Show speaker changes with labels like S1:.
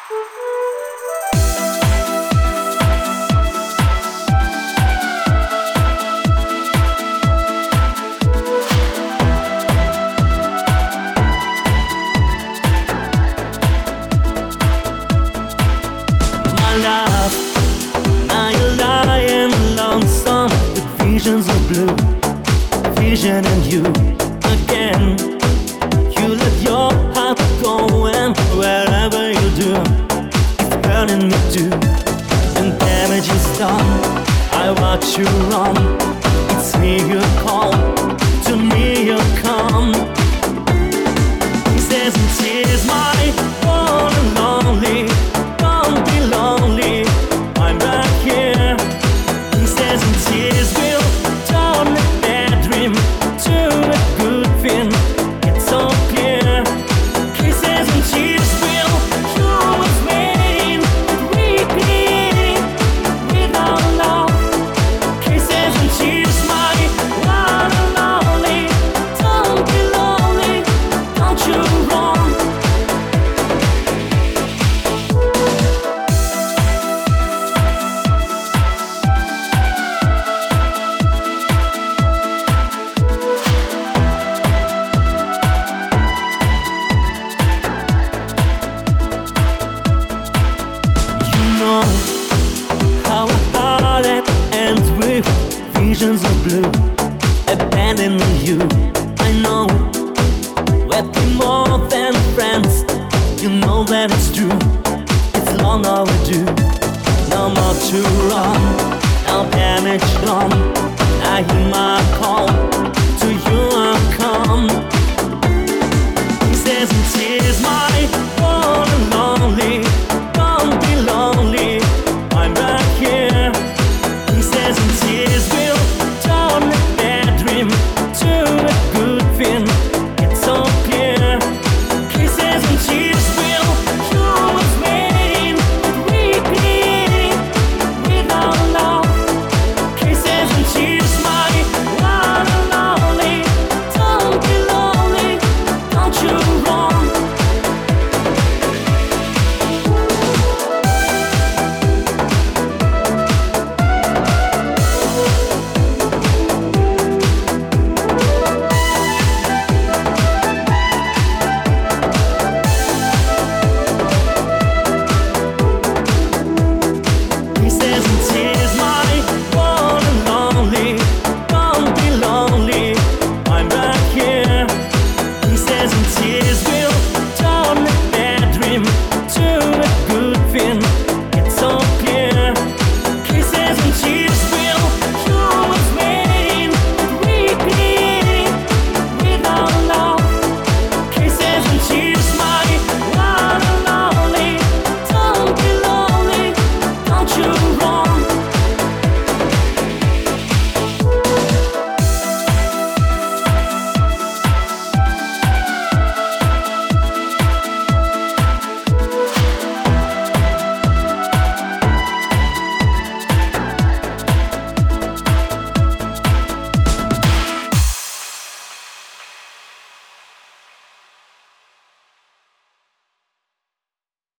S1: Love, now you're lying lonesome with visions of blue, vision and you again. You let your heart go and wherever you do, it's burning me too. And damage is done, I watch you run. It's me you call, to me you come. He says it is my one and lonely. Don't be lonely, I'm right here. He says in tears will turn a bad dream to a good thing. It's so clear. He says in tears will you was waiting, repeating without love. He says in tears my one and lonely. Don't be lonely, don't you run. How a heart that ends with visions of blue, abandoning you. I know we're more than friends. You know that it's true. It's long overdue. No more to run. Now damage done. I hear my call. To you I'll come. He says it's here.